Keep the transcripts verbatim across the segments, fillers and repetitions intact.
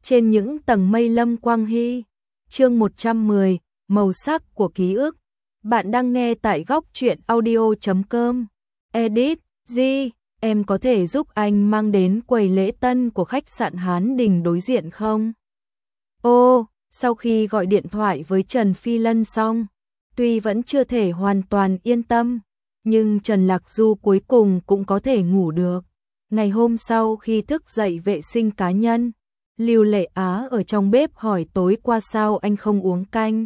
Trên những tầng mây Lâm Quang Hy. Chương một trăm mười, màu sắc của ký ức. Bạn đang nghe tại góc truyện audio chấm com. Edit, G, em có thể giúp anh mang đến quầy lễ tân của khách sạn Hán Đình đối diện không? Ô, sau khi gọi điện thoại với Trần Phi Lân xong, tuy vẫn chưa thể hoàn toàn yên tâm, nhưng Trần Lạc Du cuối cùng cũng có thể ngủ được. Ngày hôm sau khi thức dậy vệ sinh cá nhân, Lưu Lệ Á ở trong bếp hỏi tối qua sao anh không uống canh.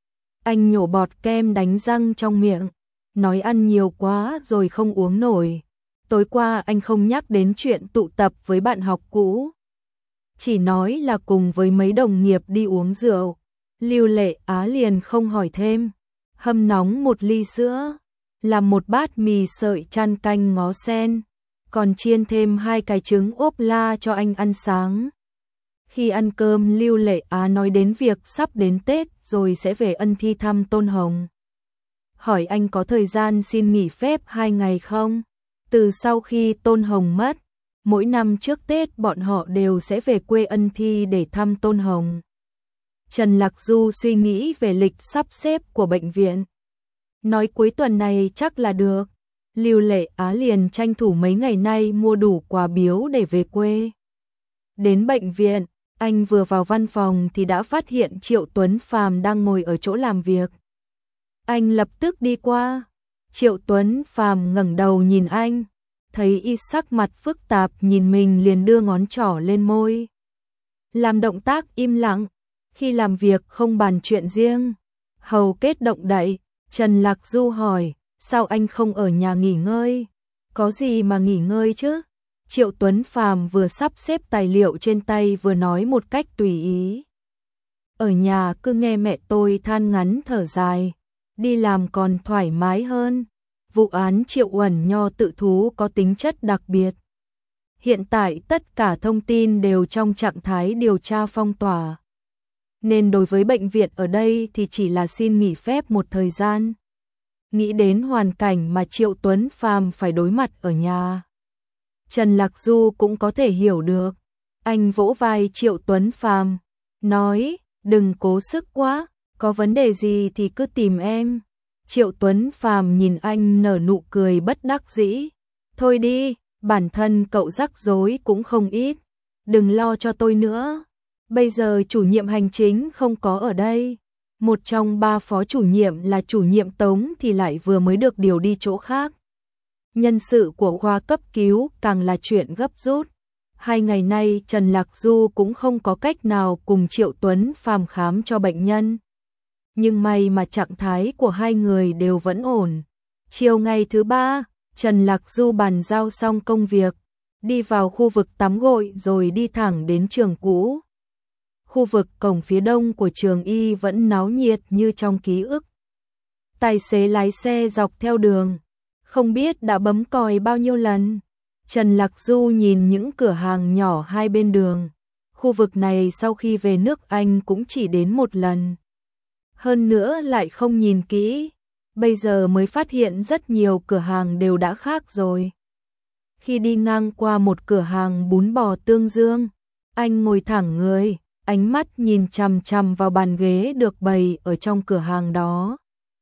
Anh nhổ bọt kem đánh răng trong miệng, nói ăn nhiều quá rồi không uống nổi. Tối qua anh không nhắc đến chuyện tụ tập với bạn học cũ, chỉ nói là cùng với mấy đồng nghiệp đi uống rượu. Lưu Lệ Á liền không hỏi thêm, hâm nóng một ly sữa, làm một bát mì sợi chan canh ngó sen, còn chiên thêm hai cái trứng ốp la cho anh ăn sáng. Khi ăn cơm, Lưu Lệ Á nói đến việc sắp đến Tết rồi sẽ về Ân Thi thăm Tôn Hồng. Hỏi anh có thời gian xin nghỉ phép hai ngày không? Từ sau khi Tôn Hồng mất, mỗi năm trước Tết bọn họ đều sẽ về quê Ân Thi để thăm Tôn Hồng. Trần Lạc Du suy nghĩ về lịch sắp xếp của bệnh viện, nói cuối tuần này chắc là được. Lưu Lệ Á liền tranh thủ mấy ngày nay mua đủ quà biếu để về quê. Đến bệnh viện, anh vừa vào văn phòng thì đã phát hiện Triệu Tuấn Phàm đang ngồi ở chỗ làm việc. Anh lập tức đi qua. Triệu Tuấn Phàm ngẩng đầu nhìn anh, thấy y sắc mặt phức tạp nhìn mình liền đưa ngón trỏ lên môi, làm động tác im lặng. Khi làm việc không bàn chuyện riêng, hầu kết động đậy. Trần Lạc Du hỏi, sao anh không ở nhà nghỉ ngơi? Có gì mà nghỉ ngơi chứ? Triệu Tuấn Phàm vừa sắp xếp tài liệu trên tay vừa nói một cách tùy ý. Ở nhà cứ nghe mẹ tôi than ngắn thở dài, đi làm còn thoải mái hơn. Vụ án Triệu Uẩn Nho tự thú có tính chất đặc biệt. Hiện tại tất cả thông tin đều trong trạng thái điều tra phong tỏa, nên đối với bệnh viện ở đây thì chỉ là xin nghỉ phép một thời gian. Nghĩ đến hoàn cảnh mà Triệu Tuấn Phàm phải đối mặt ở nhà, Trần Lạc Du cũng có thể hiểu được. Anh vỗ vai Triệu Tuấn Phàm, nói, đừng cố sức quá, có vấn đề gì thì cứ tìm em. Triệu Tuấn Phàm nhìn anh nở nụ cười bất đắc dĩ, thôi đi, bản thân cậu rắc rối cũng không ít, đừng lo cho tôi nữa. Bây giờ chủ nhiệm hành chính không có ở đây, một trong ba phó chủ nhiệm là chủ nhiệm Tống thì lại vừa mới được điều đi chỗ khác. Nhân sự của khoa cấp cứu càng là chuyện gấp rút. Hai ngày nay Trần Lạc Du cũng không có cách nào cùng Triệu Tuấn Phàm khám cho bệnh nhân. Nhưng may mà trạng thái của hai người đều vẫn ổn. Chiều ngày thứ ba, Trần Lạc Du bàn giao xong công việc, đi vào khu vực tắm gội rồi đi thẳng đến trường cũ. Khu vực cổng phía đông của trường Y vẫn náo nhiệt như trong ký ức. Tài xế lái xe dọc theo đường, không biết đã bấm còi bao nhiêu lần. Trần Lạc Du nhìn những cửa hàng nhỏ hai bên đường. Khu vực này sau khi về nước anh cũng chỉ đến một lần. Hơn nữa lại không nhìn kỹ, bây giờ mới phát hiện rất nhiều cửa hàng đều đã khác rồi. Khi đi ngang qua một cửa hàng bún bò Tương Dương, anh ngồi thẳng người, ánh mắt nhìn chằm chằm vào bàn ghế được bày ở trong cửa hàng đó.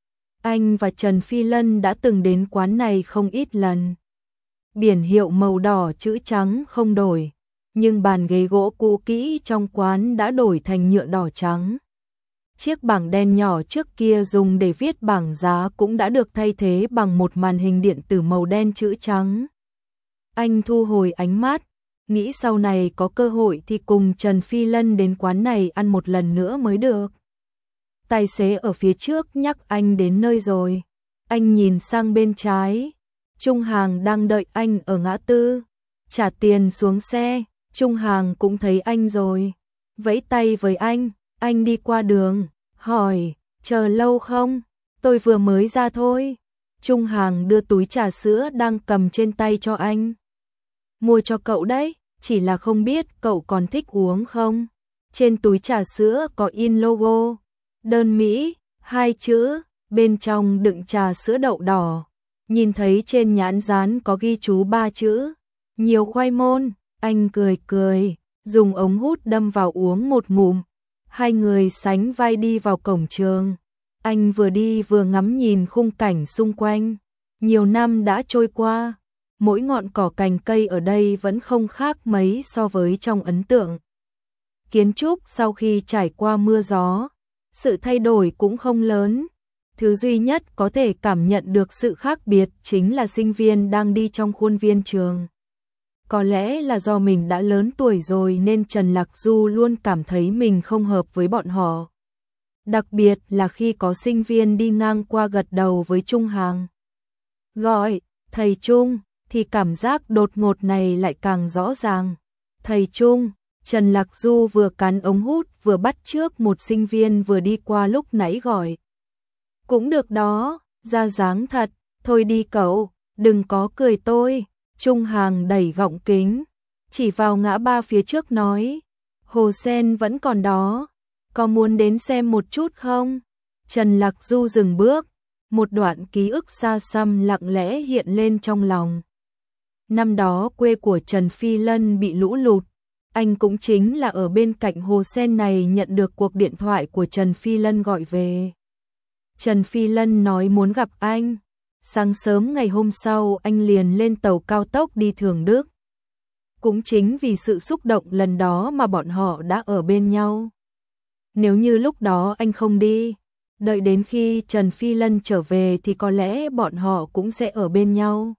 Anh và Trần Phi Lân đã từng đến quán này không ít lần. Biển hiệu màu đỏ chữ trắng không đổi, nhưng bàn ghế gỗ cũ kỹ trong quán đã đổi thành nhựa đỏ trắng. Chiếc bảng đen nhỏ trước kia dùng để viết bảng giá cũng đã được thay thế bằng một màn hình điện tử màu đen chữ trắng. Anh thu hồi ánh mắt, nghĩ sau này có cơ hội thì cùng Trần Phi Lân đến quán này ăn một lần nữa mới được. Tài xế ở phía trước nhắc anh đến nơi rồi. Anh nhìn sang bên trái, Trung Hàng đang đợi anh ở ngã tư. Trả tiền xuống xe, Trung Hàng cũng thấy anh rồi, vẫy tay với anh. Anh đi qua đường, hỏi, chờ lâu không? Tôi vừa mới ra thôi. Trung Hàng đưa túi trà sữa đang cầm trên tay cho anh. Mua cho cậu đấy, chỉ là không biết cậu còn thích uống không? Trên túi trà sữa có in logo, đơn Mỹ, hai chữ, bên trong đựng trà sữa đậu đỏ. Nhìn thấy trên nhãn dán có ghi chú ba chữ, nhiều khoai môn, anh cười cười, dùng ống hút đâm vào uống một ngụm. Hai người sánh vai đi vào cổng trường. Anh vừa đi vừa ngắm nhìn khung cảnh xung quanh. Nhiều năm đã trôi qua, mỗi ngọn cỏ cành cây ở đây vẫn không khác mấy so với trong ấn tượng. Kiến trúc sau khi trải qua mưa gió, sự thay đổi cũng không lớn. Thứ duy nhất có thể cảm nhận được sự khác biệt chính là sinh viên đang đi trong khuôn viên trường. Có lẽ là do mình đã lớn tuổi rồi nên Trần Lạc Du luôn cảm thấy mình không hợp với bọn họ. Đặc biệt là khi có sinh viên đi ngang qua gật đầu với Trung Hàng. Gọi, thầy Trung, thì cảm giác đột ngột này lại càng rõ ràng. Thầy Trung, Trần Lạc Du vừa cắn ống hút vừa bắt chước một sinh viên vừa đi qua lúc nãy gọi. Cũng được đó, ra dáng thật, thôi đi cậu, đừng có cười tôi. Trung Hàng đẩy gọng kính, chỉ vào ngã ba phía trước nói, Hồ Sen vẫn còn đó, có muốn đến xem một chút không? Trần Lạc Du dừng bước, một đoạn ký ức xa xăm lặng lẽ hiện lên trong lòng. Năm đó quê của Trần Phi Lân bị lũ lụt, anh cũng chính là ở bên cạnh Hồ Sen này nhận được cuộc điện thoại của Trần Phi Lân gọi về. Trần Phi Lân nói muốn gặp anh. Sáng sớm ngày hôm sau anh liền lên tàu cao tốc đi Thường Đức. Cũng chính vì sự xúc động lần đó mà bọn họ đã ở bên nhau. Nếu như lúc đó anh không đi, đợi đến khi Trần Phi Lân trở về thì có lẽ bọn họ cũng sẽ ở bên nhau.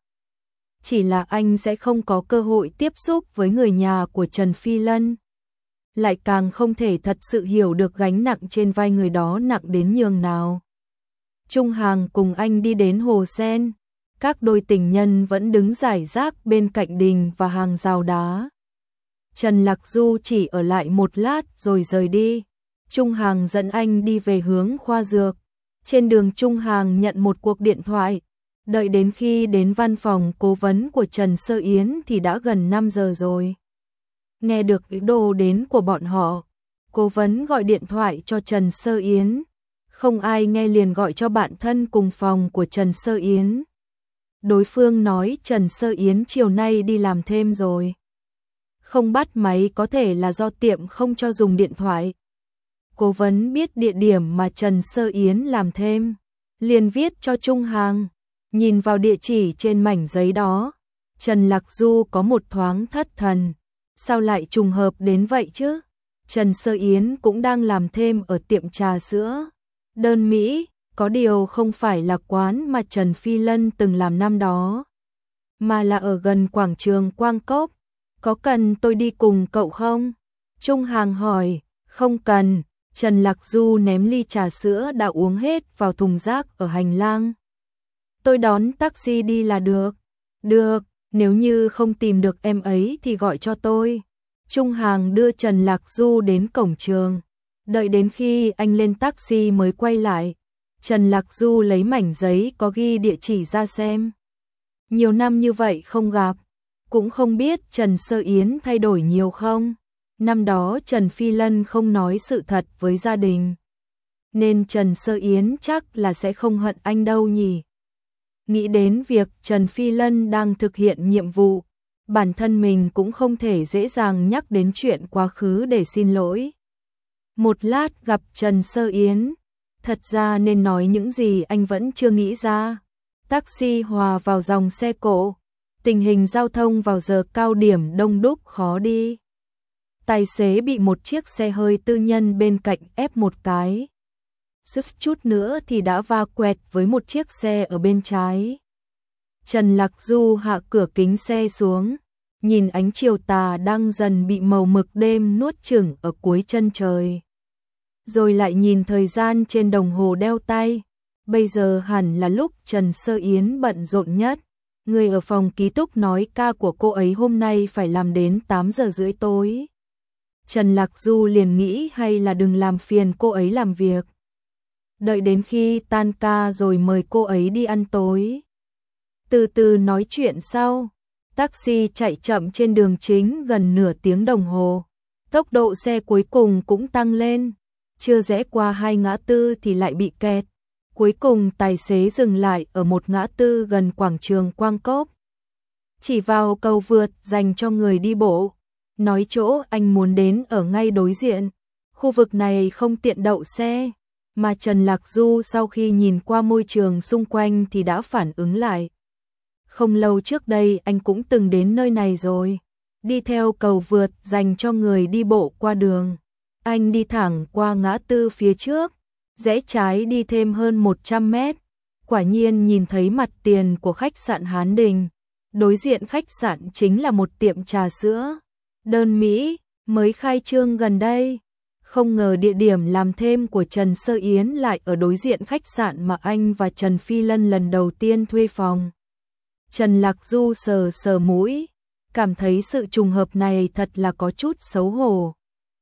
Chỉ là anh sẽ không có cơ hội tiếp xúc với người nhà của Trần Phi Lân. Lại càng không thể thật sự hiểu được gánh nặng trên vai người đó nặng đến nhường nào. Trung Hàng cùng anh đi đến Hồ Sen, các đôi tình nhân vẫn đứng rải rác bên cạnh đình và hàng rào đá. Trần Lạc Du chỉ ở lại một lát rồi rời đi. Trung Hàng dẫn anh đi về hướng khoa dược. Trên đường Trung Hàng nhận một cuộc điện thoại. Đợi đến khi đến văn phòng cố vấn của Trần Sơ Yến thì đã gần năm giờ rồi. Nghe được ý đồ đến của bọn họ, cố vấn gọi điện thoại cho Trần Sơ Yến. Không ai nghe liền gọi cho bạn thân cùng phòng của Trần Sơ Yến. Đối phương nói Trần Sơ Yến chiều nay đi làm thêm rồi. Không bắt máy có thể là do tiệm không cho dùng điện thoại. Cố vấn biết địa điểm mà Trần Sơ Yến làm thêm, liền viết cho Trung Hàng. Nhìn vào địa chỉ trên mảnh giấy đó, Trần Lạc Du có một thoáng thất thần. Sao lại trùng hợp đến vậy chứ? Trần Sơ Yến cũng đang làm thêm ở tiệm trà sữa Đơn Mỹ, có điều không phải là quán mà Trần Phi Lân từng làm năm đó, mà là ở gần quảng trường Quang Cốc. Có cần tôi đi cùng cậu không? Trung Hàng hỏi. Không cần. Trần Lạc Du ném ly trà sữa đã uống hết vào thùng rác ở hành lang. Tôi đón taxi đi là được. Được, nếu như không tìm được em ấy thì gọi cho tôi. Trung Hàng đưa Trần Lạc Du đến cổng trường. Đợi đến khi anh lên taxi mới quay lại, Trần Lạc Du lấy mảnh giấy có ghi địa chỉ ra xem. Nhiều năm như vậy không gặp, cũng không biết Trần Sơ Yến thay đổi nhiều không. Năm đó Trần Phi Lân không nói sự thật với gia đình, nên Trần Sơ Yến chắc là sẽ không hận anh đâu nhỉ. Nghĩ đến việc Trần Phi Lân đang thực hiện nhiệm vụ, bản thân mình cũng không thể dễ dàng nhắc đến chuyện quá khứ để xin lỗi. Một lát gặp Trần Sơ Yến, thật ra nên nói những gì anh vẫn chưa nghĩ ra. Taxi hòa vào dòng xe cộ, tình hình giao thông vào giờ cao điểm đông đúc khó đi. Tài xế bị một chiếc xe hơi tư nhân bên cạnh ép một cái. Sức chút nữa thì đã va quẹt với một chiếc xe ở bên trái. Trần Lạc Du hạ cửa kính xe xuống, nhìn ánh chiều tà đang dần bị màu mực đêm nuốt chửng ở cuối chân trời. Rồi lại nhìn thời gian trên đồng hồ đeo tay. Bây giờ hẳn là lúc Trần Sơ Yến bận rộn nhất. Người ở phòng ký túc nói ca của cô ấy hôm nay phải làm đến tám giờ rưỡi tối. Trần Lạc Du liền nghĩ hay là đừng làm phiền cô ấy làm việc. Đợi đến khi tan ca rồi mời cô ấy đi ăn tối. Từ từ nói chuyện sau. Taxi chạy chậm trên đường chính gần nửa tiếng đồng hồ. Tốc độ xe cuối cùng cũng tăng lên. Chưa rẽ qua hai ngã tư thì lại bị kẹt. Cuối cùng tài xế dừng lại ở một ngã tư gần quảng trường Quang Cốc. Chỉ vào cầu vượt dành cho người đi bộ. nói chỗ anh muốn đến ở ngay đối diện. Khu vực này không tiện đậu xe, mà Trần Lạc Du sau khi nhìn qua môi trường xung quanh thì đã phản ứng lại. Không lâu trước đây anh cũng từng đến nơi này rồi, đi theo cầu vượt dành cho người đi bộ qua đường. Anh đi thẳng qua ngã tư phía trước, rẽ trái đi thêm hơn một trăm mét, quả nhiên nhìn thấy mặt tiền của khách sạn Hán Đình. Đối diện khách sạn chính là một tiệm trà sữa đơn Mỹ, mới khai trương gần đây. Không ngờ địa điểm làm thêm của Trần Sơ Yến lại ở đối diện khách sạn mà anh và Trần Phi Lân lần đầu tiên thuê phòng. Trần Lạc Du sờ sờ mũi, cảm thấy sự trùng hợp này thật là có chút xấu hổ.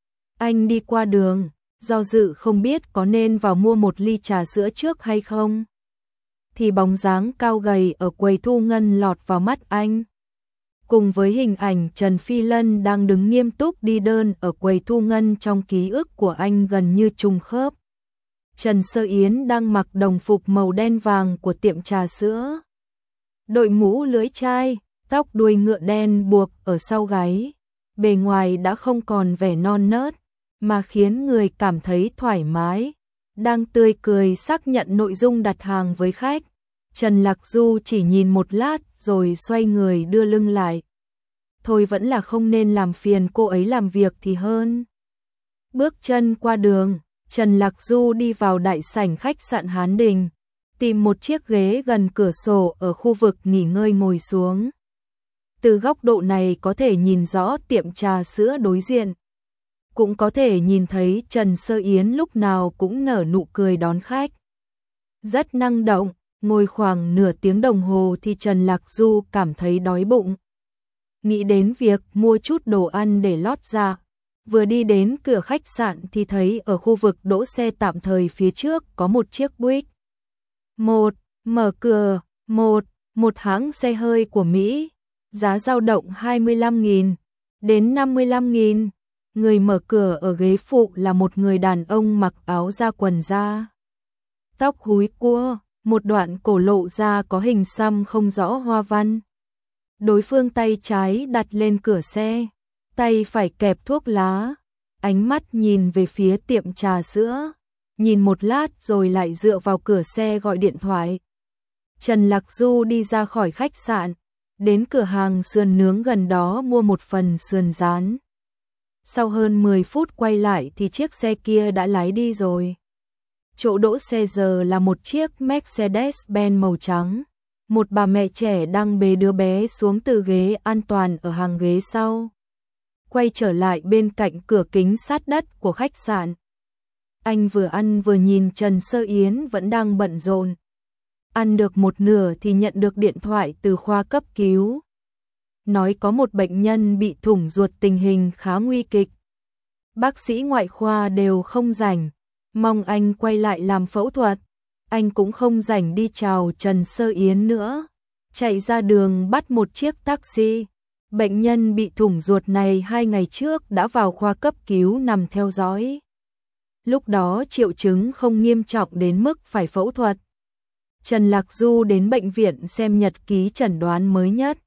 Anh đi qua đường, do dự không biết có nên vào mua một ly trà sữa trước hay không. Thì bóng dáng cao gầy ở quầy thu ngân lọt vào mắt anh. Cùng với hình ảnh Trần Phi Lân đang đứng nghiêm túc đi đơn ở quầy thu ngân trong ký ức của anh gần như trùng khớp. Trần Sơ Yến đang mặc đồng phục màu đen vàng của tiệm trà sữa. Đội mũ lưỡi chai, tóc đuôi ngựa đen buộc ở sau gáy. Bề ngoài đã không còn vẻ non nớt, mà khiến người cảm thấy thoải mái. Đang tươi cười xác nhận nội dung đặt hàng với khách. Trần Lạc Du chỉ nhìn một lát rồi xoay người đưa lưng lại. Thôi vẫn là không nên làm phiền cô ấy làm việc thì hơn. Bước chân qua đường, Trần Lạc Du đi vào đại sảnh khách sạn Hán Đình, tìm một chiếc ghế gần cửa sổ ở khu vực nghỉ ngơi ngồi xuống. Từ góc độ này có thể nhìn rõ tiệm trà sữa đối diện. Cũng có thể nhìn thấy Trần Sơ Yến lúc nào cũng nở nụ cười đón khách. Rất năng động, ngồi khoảng nửa tiếng đồng hồ thì Trần Lạc Du cảm thấy đói bụng. Nghĩ đến việc mua chút đồ ăn để lót dạ. Vừa đi đến cửa khách sạn thì thấy ở khu vực đỗ xe tạm thời phía trước có một chiếc Buick. Một, mở cửa, một, một hãng xe hơi của Mỹ. Giá dao động hai mươi lăm nghìn đến năm mươi lăm nghìn. Người mở cửa ở ghế phụ là một người đàn ông mặc áo da quần da. Tóc húi cua, một đoạn cổ lộ ra có hình xăm không rõ hoa văn. Đối phương tay trái đặt lên cửa xe, tay phải kẹp thuốc lá, ánh mắt nhìn về phía tiệm trà sữa, nhìn một lát rồi lại dựa vào cửa xe gọi điện thoại. Trần Lạc Du đi ra khỏi khách sạn, đến cửa hàng sườn nướng gần đó mua một phần sườn rán. Sau hơn mười phút quay lại thì chiếc xe kia đã lái đi rồi. Chỗ đỗ xe giờ là một chiếc Mercedes-Benz màu trắng. Một bà mẹ trẻ đang bế đứa bé xuống từ ghế an toàn ở hàng ghế sau. Quay trở lại bên cạnh cửa kính sát đất của khách sạn. Anh vừa ăn vừa nhìn Trần Sơ Yến vẫn đang bận rộn. Ăn được một nửa thì nhận được điện thoại từ khoa cấp cứu. Nói có một bệnh nhân bị thủng ruột tình hình khá nguy kịch. Bác sĩ ngoại khoa đều không rảnh, mong anh quay lại làm phẫu thuật. Anh cũng không rảnh đi chào Trần Sơ Yến nữa. Chạy ra đường bắt một chiếc taxi. Bệnh nhân bị thủng ruột này hai ngày trước đã vào khoa cấp cứu nằm theo dõi. Lúc đó triệu chứng không nghiêm trọng đến mức phải phẫu thuật. Trần Lạc Du đến bệnh viện xem nhật ký chẩn đoán mới nhất.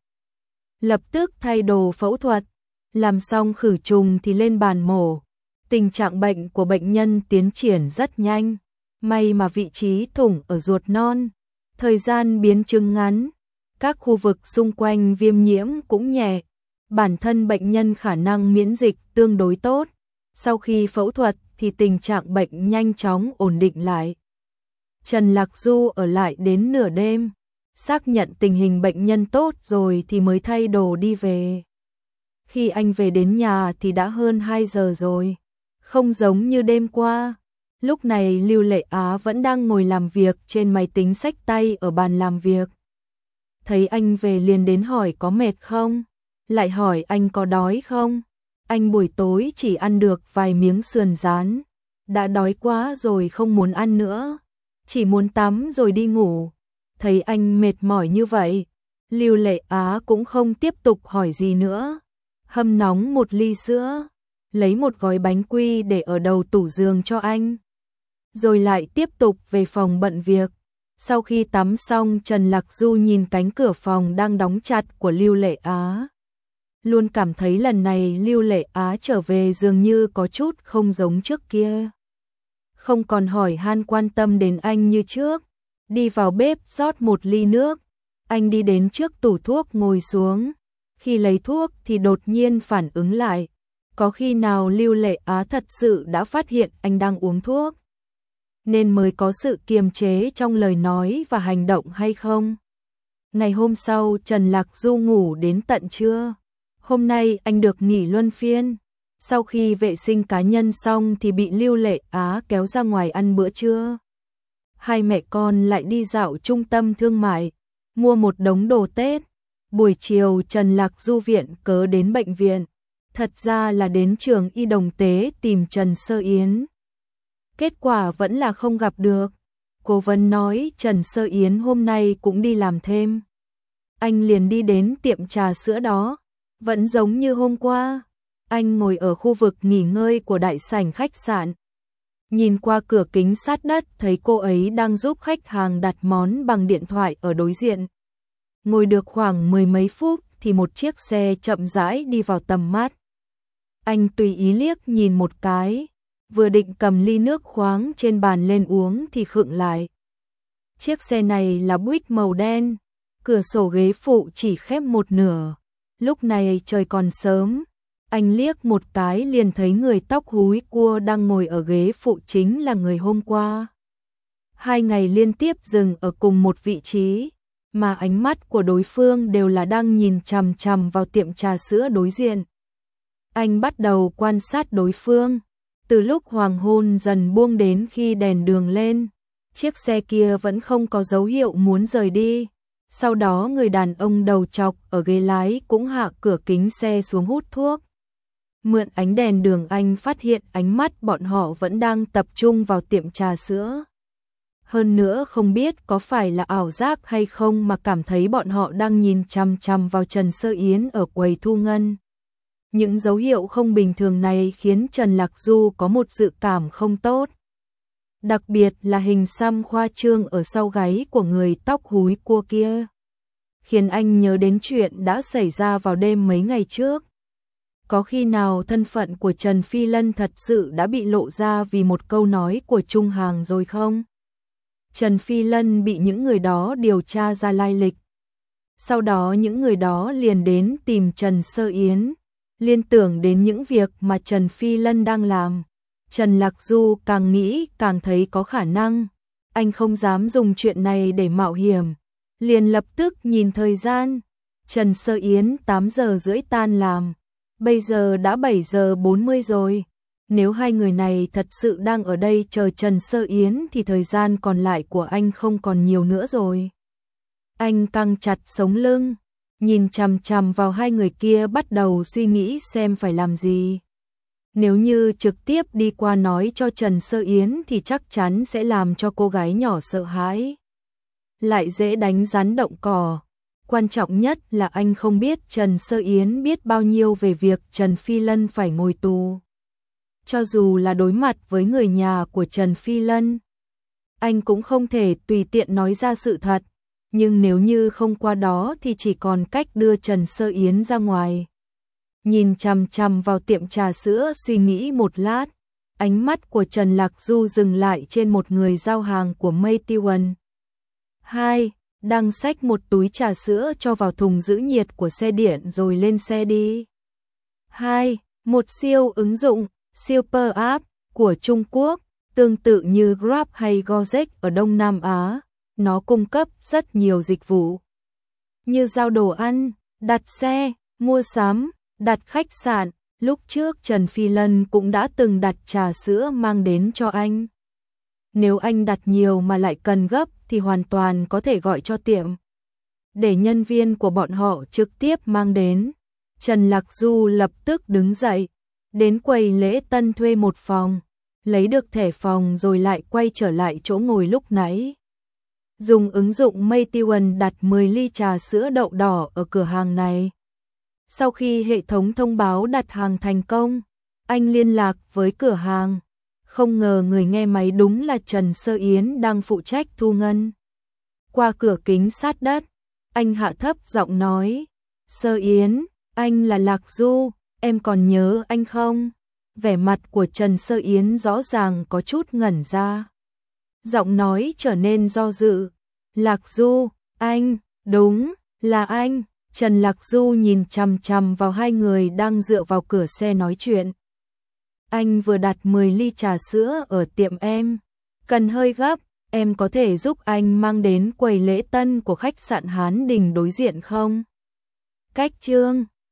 Lập tức thay đồ phẫu thuật. Làm xong khử trùng thì lên bàn mổ. Tình trạng bệnh của bệnh nhân tiến triển rất nhanh. May mà vị trí thủng ở ruột non. Thời gian biến chứng ngắn. Các khu vực xung quanh viêm nhiễm cũng nhẹ. Bản thân bệnh nhân khả năng miễn dịch tương đối tốt. Sau khi phẫu thuật thì tình trạng bệnh nhanh chóng ổn định lại. Trần Lạc Du ở lại đến nửa đêm. Xác nhận tình hình bệnh nhân tốt rồi thì mới thay đồ đi về. Khi anh về đến nhà thì đã hơn hai giờ rồi. Không giống như đêm qua. Lúc này Lưu Lệ Á vẫn đang ngồi làm việc trên máy tính xách tay ở bàn làm việc. Thấy anh về liền đến hỏi có mệt không? Lại hỏi anh có đói không? Anh buổi tối chỉ ăn được vài miếng sườn rán. Đã đói quá rồi không muốn ăn nữa. Chỉ muốn tắm rồi đi ngủ. Thấy anh mệt mỏi như vậy, Lưu Lệ Á cũng không tiếp tục hỏi gì nữa. Hâm nóng một ly sữa, lấy một gói bánh quy để ở đầu tủ giường cho anh. Rồi lại tiếp tục về phòng bận việc. Sau khi tắm xong Trần Lạc Du nhìn cánh cửa phòng đang đóng chặt của Lưu Lệ Á. luôn cảm thấy lần này Lưu Lệ Á trở về dường như có chút không giống trước kia. Không còn hỏi han quan tâm đến anh như trước, đi vào bếp rót một ly nước, anh đi đến trước tủ thuốc ngồi xuống, khi lấy thuốc thì đột nhiên phản ứng lại, có khi nào Lưu Lệ Á thật sự đã phát hiện anh đang uống thuốc, nên mới có sự kiềm chế trong lời nói và hành động hay không? Ngày hôm sau Trần Lạc Du ngủ đến tận trưa. Hôm nay anh được nghỉ luân phiên. Sau khi vệ sinh cá nhân xong thì bị Lưu Lệ Á kéo ra ngoài ăn bữa trưa. Hai mẹ con lại đi dạo trung tâm thương mại, mua một đống đồ Tết. Buổi chiều Trần Lạc Du viện cớ đến bệnh viện. Thật ra là đến trường Y Đồng Tế tìm Trần Sơ Yến. Kết quả vẫn là không gặp được. Cố vấn nói Trần Sơ Yến hôm nay cũng đi làm thêm. Anh liền đi đến tiệm trà sữa đó. Vẫn giống như hôm qua. Anh ngồi ở khu vực nghỉ ngơi của đại sảnh khách sạn. Nhìn qua cửa kính sát đất thấy cô ấy đang giúp khách hàng đặt món bằng điện thoại ở đối diện. Ngồi được khoảng mười mấy phút thì một chiếc xe chậm rãi đi vào tầm mắt. Anh tùy ý liếc nhìn một cái, vừa định cầm ly nước khoáng trên bàn lên uống thì khựng lại. Chiếc xe này là Buick màu đen, cửa sổ ghế phụ chỉ khép một nửa. Lúc này trời còn sớm, anh liếc một cái liền thấy người tóc húi cua đang ngồi ở ghế phụ chính là người hôm qua. Hai ngày liên tiếp dừng ở cùng một vị trí, mà ánh mắt của đối phương đều là đang nhìn chằm chằm vào tiệm trà sữa đối diện. Anh bắt đầu quan sát đối phương, từ lúc hoàng hôn dần buông đến khi đèn đường lên, chiếc xe kia vẫn không có dấu hiệu muốn rời đi. Sau đó người đàn ông đầu trọc ở ghế lái cũng hạ cửa kính xe xuống hút thuốc. Mượn ánh đèn đường anh phát hiện ánh mắt bọn họ vẫn đang tập trung vào tiệm trà sữa. Hơn nữa không biết có phải là ảo giác hay không mà cảm thấy bọn họ đang nhìn chằm chằm vào Trần Sơ Yến ở quầy thu ngân. Những dấu hiệu không bình thường này khiến Trần Lạc Du có một dự cảm không tốt. Đặc biệt là hình xăm khoa trương ở sau gáy của người tóc húi cua kia, khiến anh nhớ đến chuyện đã xảy ra vào đêm mấy ngày trước. Có khi nào thân phận của Trần Phi Lân thật sự đã bị lộ ra vì một câu nói của Trung Hàng rồi không? Trần Phi Lân bị những người đó điều tra ra lai lịch. Sau đó những người đó liền đến tìm Trần Sơ Yến, liên tưởng đến những việc mà Trần Phi Lân đang làm. Trần Lạc Du càng nghĩ càng thấy có khả năng. Anh không dám dùng chuyện này để mạo hiểm. Liền lập tức nhìn thời gian. Trần Sơ Yến tám giờ rưỡi tan làm. Bây giờ đã bảy giờ bốn mươi rồi. Nếu hai người này thật sự đang ở đây chờ Trần Sơ Yến thì thời gian còn lại của anh không còn nhiều nữa rồi. Anh căng chặt sống lưng, nhìn chằm chằm vào hai người kia bắt đầu suy nghĩ xem phải làm gì. Nếu như trực tiếp đi qua nói cho Trần Sơ Yến thì chắc chắn sẽ làm cho cô gái nhỏ sợ hãi. Lại dễ đánh rắn động cỏ. Quan trọng nhất là anh không biết Trần Sơ Yến biết bao nhiêu về việc Trần Phi Lân phải ngồi tù. Cho dù là đối mặt với người nhà của Trần Phi Lân, anh cũng không thể tùy tiện nói ra sự thật. Nhưng nếu như không qua đó thì chỉ còn cách đưa Trần Sơ Yến ra ngoài. Nhìn chằm chằm vào tiệm trà sữa suy nghĩ một lát, ánh mắt của Trần Lạc Du dừng lại trên một người giao hàng của Mây Tiêu Ân. Hai, đang xách một túi trà sữa cho vào thùng giữ nhiệt của xe điện rồi lên xe đi. Hai, một siêu ứng dụng, Super App của Trung Quốc, tương tự như Grab hay Gojek ở Đông Nam Á. Nó cung cấp rất nhiều dịch vụ như giao đồ ăn, đặt xe, mua sắm, đặt khách sạn. Lúc trước Trần Phi Lân cũng đã từng đặt trà sữa mang đến cho anh. Nếu anh đặt nhiều mà lại cần gấp thì hoàn toàn có thể gọi cho tiệm, để nhân viên của bọn họ trực tiếp mang đến. Trần Lạc Du lập tức đứng dậy, đến quầy lễ tân thuê một phòng, lấy được thẻ phòng rồi lại quay trở lại chỗ ngồi lúc nãy. Dùng ứng dụng Mây Tiêu Ân đặt mười ly trà sữa đậu đỏ ở cửa hàng này. Sau khi hệ thống thông báo đặt hàng thành công, anh liên lạc với cửa hàng. Không ngờ người nghe máy đúng là Trần Sơ Yến đang phụ trách thu ngân. Qua cửa kính sát đất, anh hạ thấp giọng nói, Sơ Yến, Anh là Lạc Du, em còn nhớ anh không? Vẻ mặt của Trần Sơ Yến rõ ràng có chút ngẩn ra. Giọng nói trở nên do dự. Lạc Du, anh, đúng, là anh. Trần Lạc Du nhìn chằm chằm vào hai người đang dựa vào cửa xe nói chuyện. Anh vừa đặt mười ly trà sữa ở tiệm em. Cần hơi gấp, em có thể giúp anh mang đến quầy lễ tân của khách sạn Hán Đình đối diện không? Cách Trương